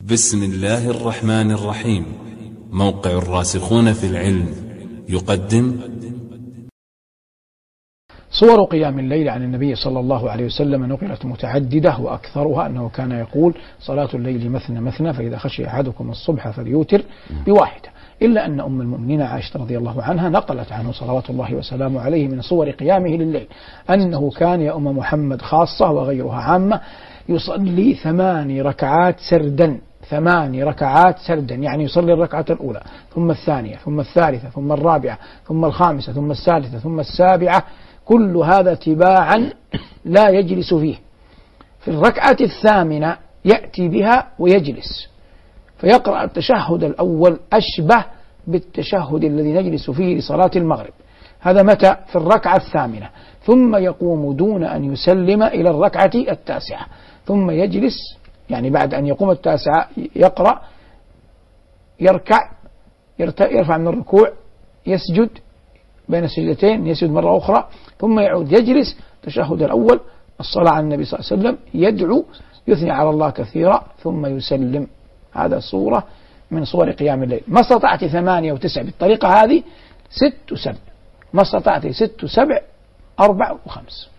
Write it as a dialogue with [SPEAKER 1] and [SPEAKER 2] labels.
[SPEAKER 1] بسم الله الرحمن الرحيم. موقع الراسخون في العلم يقدم
[SPEAKER 2] صور قيام الليل عن النبي صلى الله عليه وسلم نقلت متعددة، وأكثرها أنه كان يقول: صلاة الليل مثنى مثنى، فإذا خشي أحدكم الصبح فليوتر بواحدة. إلا أن أم المؤمنين عائشة رضي الله عنها نقلت عنه صلوات الله وسلامه عليه من صور قيامه لليل أنه كان يا أم محمد خاصة وغيرها عامة يصلي 8 ركعات سردا، 8 ركعات سردا، يعني يصلي الركعة الأولى ثم الثانية ثم الثالثة ثم الرابعة ثم الخامسة ثم السادسة ثم السابعة، كل هذا تباعا لا يجلس فيه. في الركعة الثامنة يأتي بها ويجلس فيقرأ التشهد الأول أشبه بالتشهد الذي نجلس فيه لصلاة المغرب. هذا متى؟ في الركعة الثامنة. ثم يقوم دون أن يسلم إلى الركعة التاسعة، ثم يجلس، يعني بعد أن يقوم التاسعة يقرأ، يركع، يرفع من الركوع، يسجد بين السجدتين، يسجد مرة أخرى، ثم يعود يجلس التشهد الأول، الصلاة على النبي صلى الله عليه وسلم، يدعو، يثني على الله كثيرا، ثم يسلم. هذا صورة من صور قيام الليل. ما استطعت 8 و9 بالطريقة هذه 6 و7، ما استطعت 6 و7 4 و5.